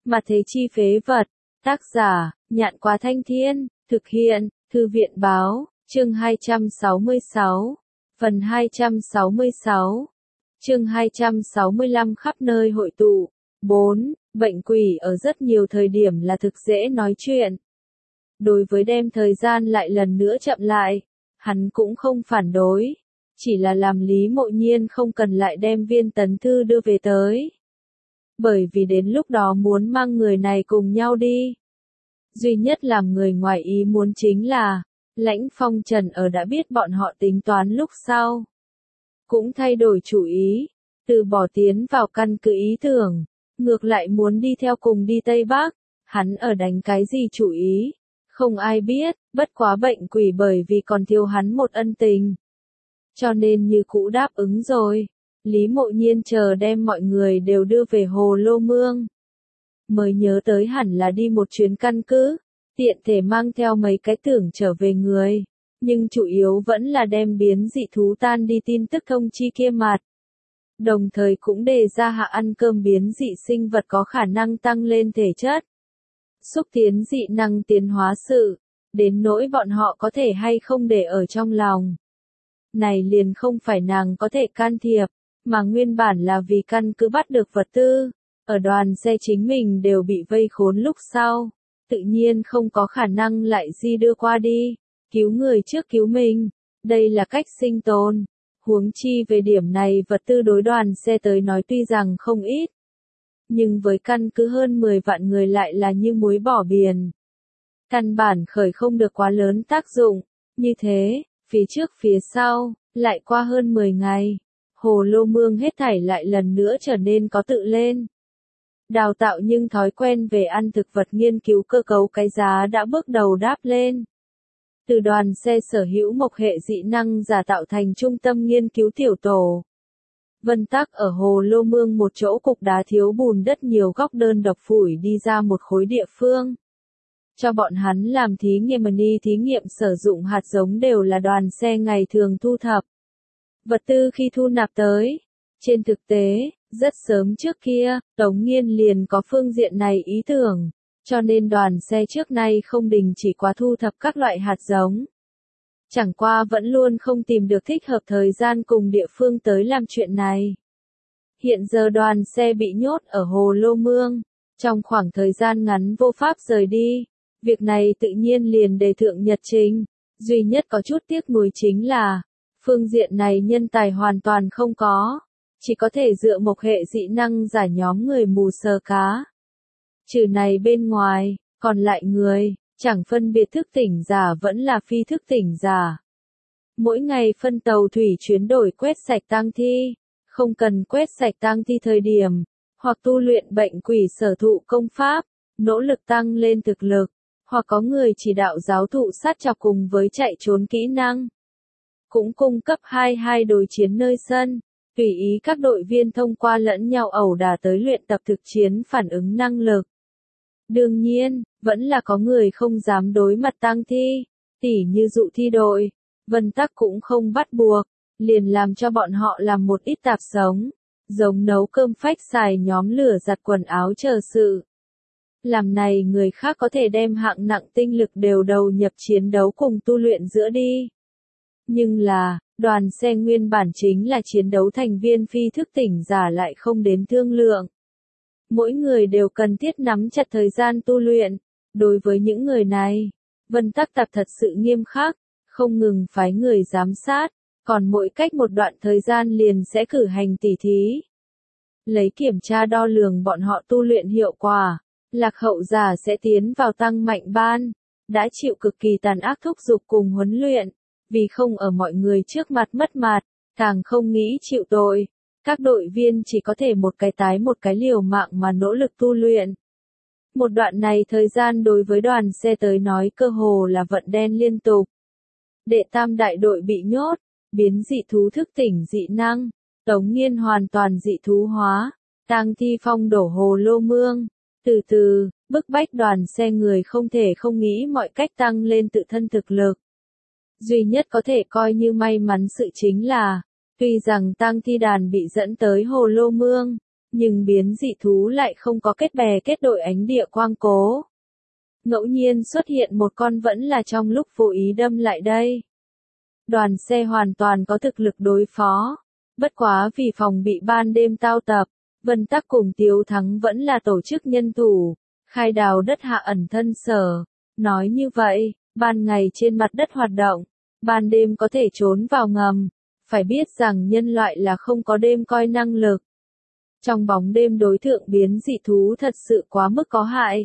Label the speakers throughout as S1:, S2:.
S1: Mà thế chi phế vật. Tác giả, Nhạn Quá Thanh Thiên, thực hiện, Thư viện Báo, chương 266, phần 266, chương 265 khắp nơi hội tụ. 4. Bệnh quỷ ở rất nhiều thời điểm là thực dễ nói chuyện. Đối với đem thời gian lại lần nữa chậm lại, hắn cũng không phản đối, chỉ là làm Lý Mộ Nhiên không cần lại đem Viên Tấn Thư đưa về tới. Bởi vì đến lúc đó muốn mang người này cùng nhau đi. Duy nhất làm người ngoài ý muốn chính là, Lãnh Phong Trần ở đã biết bọn họ tính toán lúc sau. Cũng thay đổi chủ ý, từ bỏ tiến vào căn cứ ý tưởng, ngược lại muốn đi theo cùng đi Tây Bắc, hắn ở đánh cái gì chủ ý, không ai biết, bất quá bệnh quỷ bởi vì còn thiếu hắn một ân tình. Cho nên như cũ đáp ứng rồi, Lý Mộ Nhiên chờ đem mọi người đều đưa về Hồ Lô Mương. Mới nhớ tới hẳn là đi một chuyến căn cứ, tiện thể mang theo mấy cái tưởng trở về người, nhưng chủ yếu vẫn là đem biến dị thú tan đi tin tức thông chi kia mặt. Đồng thời cũng đề ra hạ ăn cơm biến dị sinh vật có khả năng tăng lên thể chất, xúc tiến dị năng tiến hóa sự, đến nỗi bọn họ có thể hay không để ở trong lòng. Này liền không phải nàng có thể can thiệp, mà nguyên bản là vì căn cứ bắt được vật tư, ở đoàn xe chính mình đều bị vây khốn lúc sau, tự nhiên không có khả năng lại di đưa qua đi, cứu người trước cứu mình, đây là cách sinh tồn. Huống chi về điểm này vật tư đối đoàn xe tới nói tuy rằng không ít, nhưng với căn cứ hơn 10 vạn người lại là như muối bỏ biển. Căn bản khởi không được quá lớn tác dụng, như thế, phía trước phía sau, lại qua hơn 10 ngày, Hồ Lô Mương hết thảy lại lần nữa trở nên có tự lên. Đào tạo nhưng thói quen về ăn thực vật nghiên cứu cơ cấu cái giá đã bước đầu đáp lên. Từ đoàn xe sở hữu mộc hệ dị năng giả tạo thành trung tâm nghiên cứu tiểu tổ. Vân Tắc ở Hồ Lô Mương một chỗ cục đá thiếu bùn đất nhiều góc đơn độc phủi đi ra một khối địa phương. Cho bọn hắn làm thí nghiệm sử dụng hạt giống đều là đoàn xe ngày thường thu thập. Vật tư khi thu nạp tới. Trên thực tế, rất sớm trước kia, Tống Nghiên liền có phương diện này ý tưởng. Cho nên đoàn xe trước nay không đình chỉ quá thu thập các loại hạt giống. Chẳng qua vẫn luôn không tìm được thích hợp thời gian cùng địa phương tới làm chuyện này. Hiện giờ đoàn xe bị nhốt ở Hồ Lô Mương, trong khoảng thời gian ngắn vô pháp rời đi. Việc này tự nhiên liền đề thượng nhật trình, duy nhất có chút tiếc nuối chính là, phương diện này nhân tài hoàn toàn không có, chỉ có thể dựa mộc hệ dị năng giả nhóm người mù sờ cá. Trừ này bên ngoài, còn lại người, chẳng phân biệt thức tỉnh giả vẫn là phi thức tỉnh giả. Mỗi ngày phân tàu thủy chuyến đổi quét sạch tang thi, không cần quét sạch tang thi thời điểm, hoặc tu luyện bệnh quỷ sở thụ công pháp, nỗ lực tăng lên thực lực, hoặc có người chỉ đạo giáo thụ sát chọc cùng với chạy trốn kỹ năng. Cũng cung cấp 22 đối chiến nơi sân, tùy ý các đội viên thông qua lẫn nhau ẩu đả tới luyện tập thực chiến phản ứng năng lực. Đương nhiên, vẫn là có người không dám đối mặt tang thi, tỉ như dụ thi đội, Vân Tắc cũng không bắt buộc, liền làm cho bọn họ làm một ít tạp sống, giống nấu cơm phách xài nhóm lửa giặt quần áo chờ sự. Làm này người khác có thể đem hạng nặng tinh lực đều đầu nhập chiến đấu cùng tu luyện giữa đi. Nhưng là, đoàn xe nguyên bản chính là chiến đấu thành viên phi thức tỉnh giả lại không đến thương lượng. Mỗi người đều cần thiết nắm chặt thời gian tu luyện. Đối với những người này, Vân Tắc tập thật sự nghiêm khắc, không ngừng phái người giám sát, còn mỗi cách một đoạn thời gian liền sẽ cử hành tỉ thí. Lấy kiểm tra đo lường bọn họ tu luyện hiệu quả, lạc hậu giả sẽ tiến vào tăng mạnh ban, đã chịu cực kỳ tàn ác thúc giục cùng huấn luyện, vì không ở mọi người trước mặt mất mặt, càng không nghĩ chịu tội. Các đội viên chỉ có thể một cái tái một cái liều mạng mà nỗ lực tu luyện. Một đoạn này thời gian đối với đoàn xe tới nói cơ hồ là vận đen liên tục. Đệ tam đại đội bị nhốt, biến dị thú thức tỉnh dị năng, Tống Nghiên hoàn toàn dị thú hóa, tang thi phong đổ Hồ Lô Mương. Từ từ, bức bách đoàn xe người không thể không nghĩ mọi cách tăng lên tự thân thực lực. Duy nhất có thể coi như may mắn sự chính là, tuy rằng tang thi đàn bị dẫn tới Hồ Lô Mương, Nhưng biến dị thú lại không có kết bè kết đội ánh địa quang cố. Ngẫu nhiên xuất hiện một con vẫn là trong lúc vô ý đâm lại đây. Đoàn xe hoàn toàn có thực lực đối phó. Bất quá vì phòng bị ban đêm tao tập, Vân Tắc cùng Tiếu Thắng vẫn là tổ chức nhân thủ, khai đào đất hạ ẩn thân sở. Nói như vậy, ban ngày trên mặt đất hoạt động, ban đêm có thể trốn vào ngầm. Phải biết rằng nhân loại là không có đêm coi năng lực. Trong bóng đêm đối thượng biến dị thú thật sự quá mức có hại.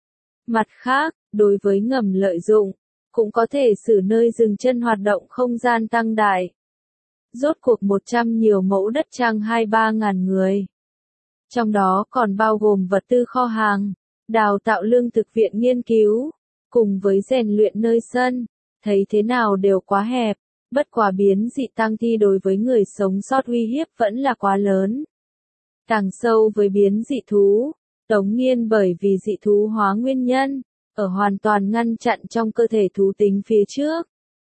S1: Mặt khác, đối với ngầm lợi dụng, cũng có thể xử nơi dừng chân hoạt động không gian tăng đại. Rốt cuộc 100 nhiều mẫu đất trang 2-3 ngàn người. Trong đó còn bao gồm vật tư kho hàng, đào tạo lương thực viện nghiên cứu, cùng với rèn luyện nơi sân, thấy thế nào đều quá hẹp, bất quả biến dị tăng thi đối với người sống sót uy hiếp vẫn là quá lớn. Càng sâu với biến dị thú, Tống Nghiên bởi vì dị thú hóa nguyên nhân, ở hoàn toàn ngăn chặn trong cơ thể thú tính phía trước.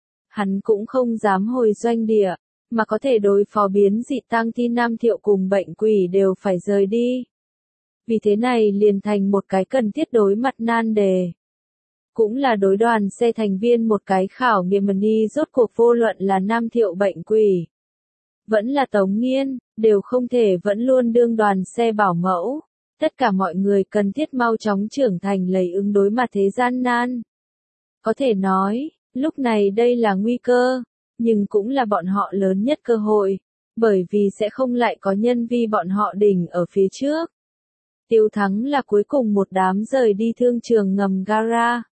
S1: Hắn cũng không dám hồi doanh địa, mà có thể đối phó biến dị tăng thi Nam Thiệu cùng bệnh quỷ đều phải rời đi. Vì thế này liền thành một cái cần thiết đối mặt nan đề. Cũng là đối đoàn xe thành viên một cái khảo nghiệm ni rốt cuộc vô luận là Nam Thiệu bệnh quỷ. Vẫn là Tống Nghiên, đều không thể vẫn luôn đương đoàn xe bảo mẫu. Tất cả mọi người cần thiết mau chóng trưởng thành lấy ứng đối mặt thế gian nan. Có thể nói, lúc này đây là nguy cơ, nhưng cũng là bọn họ lớn nhất cơ hội, bởi vì sẽ không lại có nhân vi bọn họ đỉnh ở phía trước. Tiếu Thắng là cuối cùng một đám rời đi thương trường ngầm gara.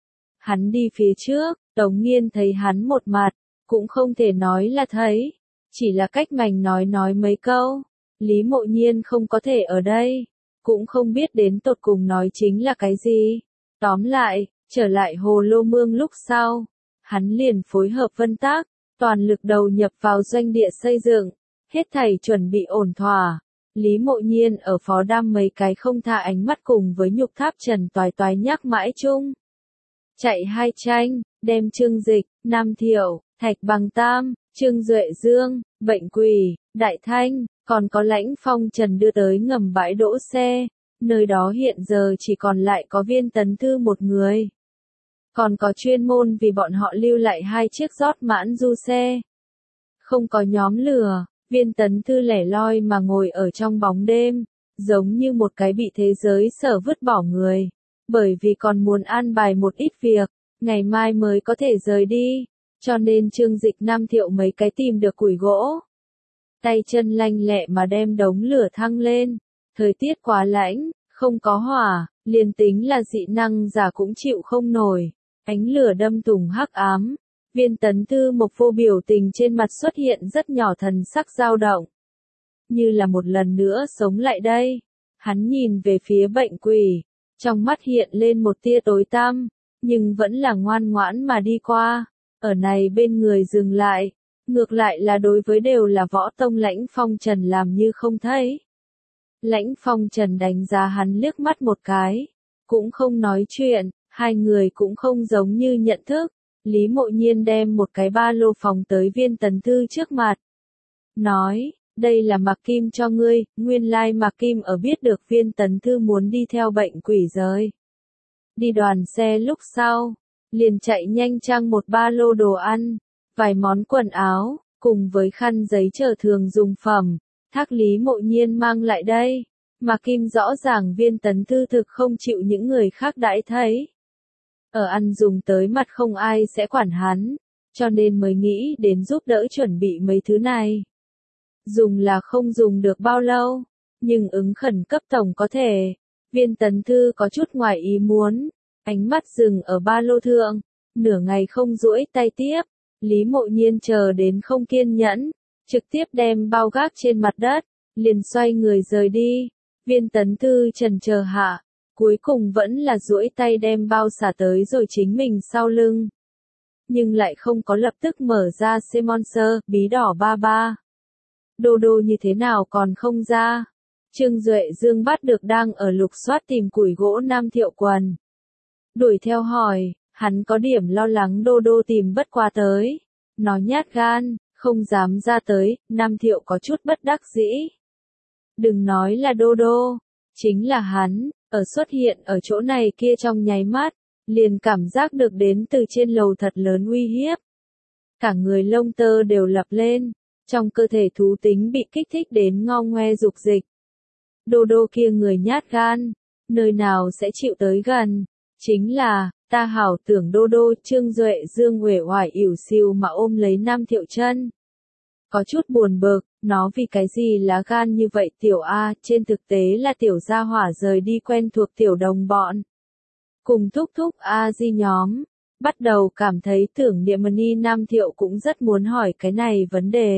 S1: Hắn đi phía trước, Tống Nghiên thấy hắn một mặt, cũng không thể nói là thấy, chỉ là cách mành nói mấy câu. Lý Mộ Nhiên không có thể ở đây, cũng không biết đến tột cùng nói chính là cái gì. Tóm lại, trở lại Hồ Lô Mương lúc sau, hắn liền phối hợp Vân Tắc, toàn lực đầu nhập vào doanh địa xây dựng, hết thảy chuẩn bị ổn thỏa. Lý Mộ Nhiên ở phó đam mấy cái không tha ánh mắt cùng với Nhục Tháp Trần toái toái nhắc mãi chung. Chạy hai tranh, đem Trương Dịch, Nam Thiệu, Thạch Bằng Tam, Trương Duệ Dương, Bệnh Quỷ, Đại Thanh, còn có Lãnh Phong Trần đưa tới ngầm bãi đỗ xe, nơi đó hiện giờ chỉ còn lại có Viên Tấn Thư một người. Còn có chuyên môn vì bọn họ lưu lại 2 chiếc rót mãn du xe. Không có nhóm lửa, Viên Tấn Thư lẻ loi mà ngồi ở trong bóng đêm, giống như một cái bị thế giới sở vứt bỏ người. Bởi vì còn muốn an bài một ít việc, ngày mai mới có thể rời đi, cho nên Trương Dịch Nam Thiệu mấy cái tìm được củi gỗ. Tay chân lanh lẹ mà đem đống lửa thăng lên, thời tiết quá lạnh, không có hỏa, liền tính là dị năng giả cũng chịu không nổi, ánh lửa đâm thủng hắc ám. Viên Tấn Thư một vô biểu tình trên mặt xuất hiện rất nhỏ thần sắc dao động. Như là một lần nữa sống lại đây, hắn nhìn về phía Bệnh Quỷ. Trong mắt hiện lên một tia tối tăm, nhưng vẫn là ngoan ngoãn mà đi qua, ở này bên người dừng lại, ngược lại là đối với đều là võ tông Lãnh Phong Trần làm như không thấy. Lãnh Phong Trần đánh giá hắn liếc mắt một cái, cũng không nói chuyện, hai người cũng không giống như nhận thức. Lý Mộ Nhiên đem một cái ba lô phòng tới Viên Tấn Thư trước mặt. Nói, đây là Mạc Kim cho ngươi, nguyên lai Mạc Kim ở biết được Viên Tấn Thư muốn đi theo Bệnh Quỷ rời. Đi đoàn xe lúc sau, liền chạy nhanh trang một ba lô đồ ăn, vài món quần áo, cùng với khăn giấy chờ thường dùng phẩm, thác Lý Mộ Nhiên mang lại đây. Mạc Kim rõ ràng Viên Tấn Thư thực không chịu những người khác đãi thấy. Ở ăn dùng tới mặt không ai sẽ quản hắn, cho nên mới nghĩ đến giúp đỡ chuẩn bị mấy thứ này. Dùng là không dùng được bao lâu, nhưng ứng khẩn cấp tổng có thể. Viên Tấn Thư có chút ngoài ý muốn, ánh mắt dừng ở ba lô thượng, nửa ngày không duỗi tay tiếp. Lý Mộ Nhiên chờ đến không kiên nhẫn, trực tiếp đem bao gác trên mặt đất, liền xoay người rời đi. Viên Tấn Thư chần chờ hạ, cuối cùng vẫn là duỗi tay đem bao xả tới rồi chính mình sau lưng. Nhưng lại không có lập tức mở ra Semonser, bí đỏ 33. Đô đô như thế nào còn không ra? Trương Duệ Dương bắt được đang ở lục soát tìm củi gỗ Nam Thiệu quần. Đuổi theo hỏi, hắn có điểm lo lắng đô đô tìm bất qua tới. Nó nhát gan, không dám ra tới, Nam Thiệu có chút bất đắc dĩ. Đừng nói là Đô Đô, chính là hắn, ở xuất hiện ở chỗ này kia trong nháy mắt, liền cảm giác được đến từ trên lầu thật lớn uy hiếp. Cả người lông tơ đều lập lên, trong cơ thể thú tính bị kích thích đến ngo ngoe dục dịch. Đô Đô kia người nhát gan, nơi nào sẽ chịu tới gần, chính là, ta hảo tưởng Đô Đô. Trương Duệ Dương uể oải ỉu xìu mà ôm lấy Nam Thiệu Chân. Có chút buồn bực, nó vì cái gì lá gan như vậy tiểu A, trên thực tế là tiểu gia hỏa rời đi quen thuộc tiểu đồng bọn. Cùng thúc thúc A Di nhóm, bắt đầu cảm thấy tưởng niệm Ni. Nam Thiệu cũng rất muốn hỏi cái này vấn đề.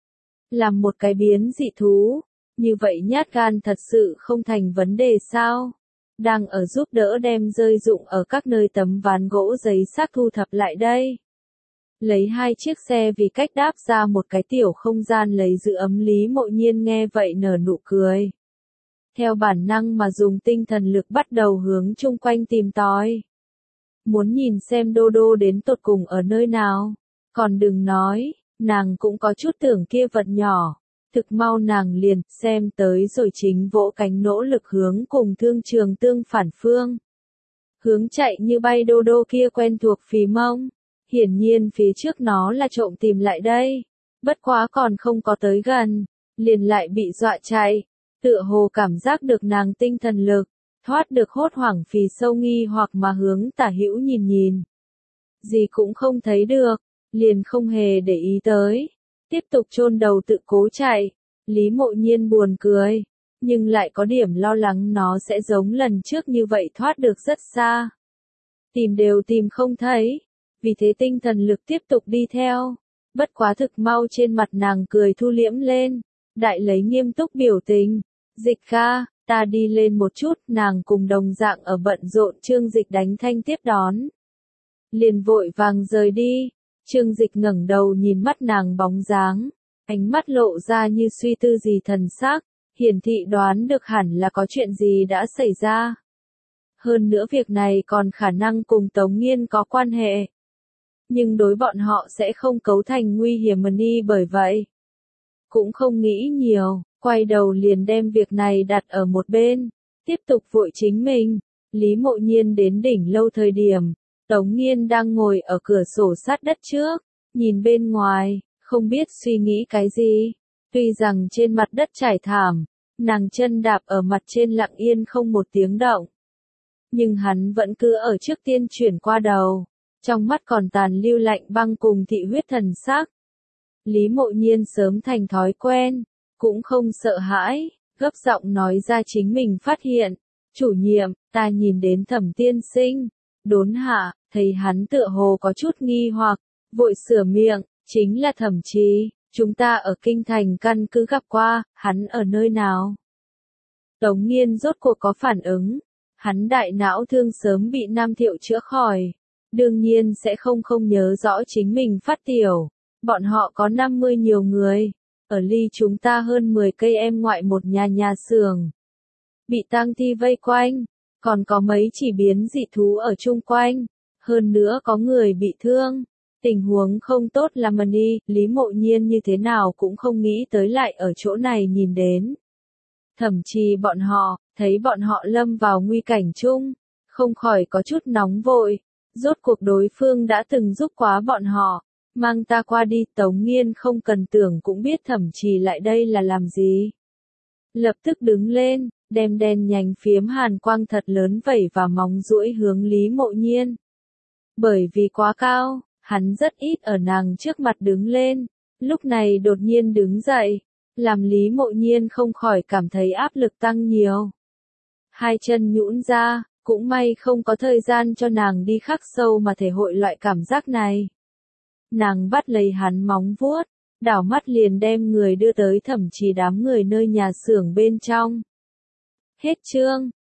S1: Làm một cái biến dị thú, như vậy nhát gan thật sự không thành vấn đề sao? Đang ở giúp đỡ đem rơi rụng ở các nơi tấm ván gỗ giấy xác thu thập lại đây. Lấy 2 chiếc xe vì cách đáp ra một cái tiểu không gian lấy giữ ấm. Lý Mộ Nhiên nghe vậy nở nụ cười. Theo bản năng mà dùng tinh thần lực bắt đầu hướng chung quanh tìm tòi. Muốn nhìn xem Đô Đô đến tột cùng ở nơi nào. Còn đừng nói, nàng cũng có chút tưởng kia vật nhỏ. Thực mau nàng liền xem tới rồi chính vỗ cánh nỗ lực hướng cùng thương trường tương phản phương. Hướng chạy như bay Đô Đô kia quen thuộc phì mông. Hiển nhiên phía trước nó là trộm tìm lại đây. Bất quá còn không có tới gần, liền lại bị dọa chạy. Tựa hồ cảm giác được nàng tinh thần lực, thoát được hốt hoảng phì sâu nghi hoặc mà hướng tả hữu nhìn nhìn. Gì cũng không thấy được, liền không hề để ý tới. Tiếp tục chôn đầu tự cố chạy. Lý Mộ Nhiên buồn cười, nhưng lại có điểm lo lắng nó sẽ giống lần trước như vậy thoát được rất xa. Tìm đều tìm không thấy, vì thế tinh thần lực tiếp tục đi theo. Bất quá thực mau trên mặt nàng cười thu liễm lên, đại lấy nghiêm túc biểu tình. Dịch ca, ta đi lên một chút. Nàng cùng đồng dạng ở bận rộn Trương Dịch đánh thanh tiếp đón. Liền vội vàng rời đi. Trương Dịch ngẩng đầu nhìn mắt nàng bóng dáng, ánh mắt lộ ra như suy tư gì thần sắc, hiển thị đoán được hẳn là có chuyện gì đã xảy ra. Hơn nữa việc này còn khả năng cùng Tống Nghiên có quan hệ. Nhưng đối bọn họ sẽ không cấu thành nguy hiểm Ni. Bởi vậy, cũng không nghĩ nhiều, quay đầu liền đem việc này đặt ở một bên, tiếp tục vội chính mình. Lý Mộ Nhiên đến đỉnh lâu thời điểm, Tống Nghiên đang ngồi ở cửa sổ sát đất trước, nhìn bên ngoài, không biết suy nghĩ cái gì. Tuy rằng trên mặt đất trải thảm, nàng chân đạp ở mặt trên lặng yên không một tiếng động. Nhưng hắn vẫn cứ ở trước tiên chuyển qua đầu, trong mắt còn tàn lưu lạnh băng cùng thị huyết thần sắc. Lý Mộ Nhiên sớm thành thói quen, cũng không sợ hãi, gấp giọng nói ra chính mình phát hiện. Chủ nhiệm, ta nhìn đến Thẩm tiên sinh. Đốn hạ, thấy hắn tựa hồ có chút nghi hoặc, vội sửa miệng, chính là Thẩm Trì, chúng ta ở kinh thành căn cứ gặp qua, hắn ở nơi nào? Tống Nghiên rốt cuộc có phản ứng, hắn đại não thương sớm bị Nam Thiệu chữa khỏi, đương nhiên sẽ không nhớ rõ chính mình phát tiểu. Bọn họ có 50 nhiều người, ở ly chúng ta hơn 10 cây em ngoại một nhà xưởng. Bị tang thi vây quanh, còn có mấy chỉ biến dị thú ở chung quanh, hơn nữa có người bị thương. Tình huống không tốt làm Ni. Lý Mộ Nhiên như thế nào cũng không nghĩ tới lại ở chỗ này nhìn đến. Thậm chí bọn họ, thấy bọn họ lâm vào nguy cảnh chung, không khỏi có chút nóng vội. Rốt cuộc đối phương đã từng giúp quá bọn họ, mang ta qua đi. Tống Nghiên không cần tưởng cũng biết Thẩm Trì lại đây là làm gì. Lập tức đứng lên, đem đen nhánh phiếm hàn quang thật lớn vẩy và móng duỗi hướng Lý Mộ Nhiên. Bởi vì quá cao, hắn rất ít ở nàng trước mặt đứng lên, lúc này đột nhiên đứng dậy, làm Lý Mộ Nhiên không khỏi cảm thấy áp lực tăng nhiều. Hai chân nhũn ra, cũng may không có thời gian cho nàng đi khắc sâu mà thể hội loại cảm giác này. Nàng bắt lấy hắn móng vuốt, đảo mắt liền đem người đưa tới Thẩm Trì đám người nơi nhà xưởng bên trong. Hết chương.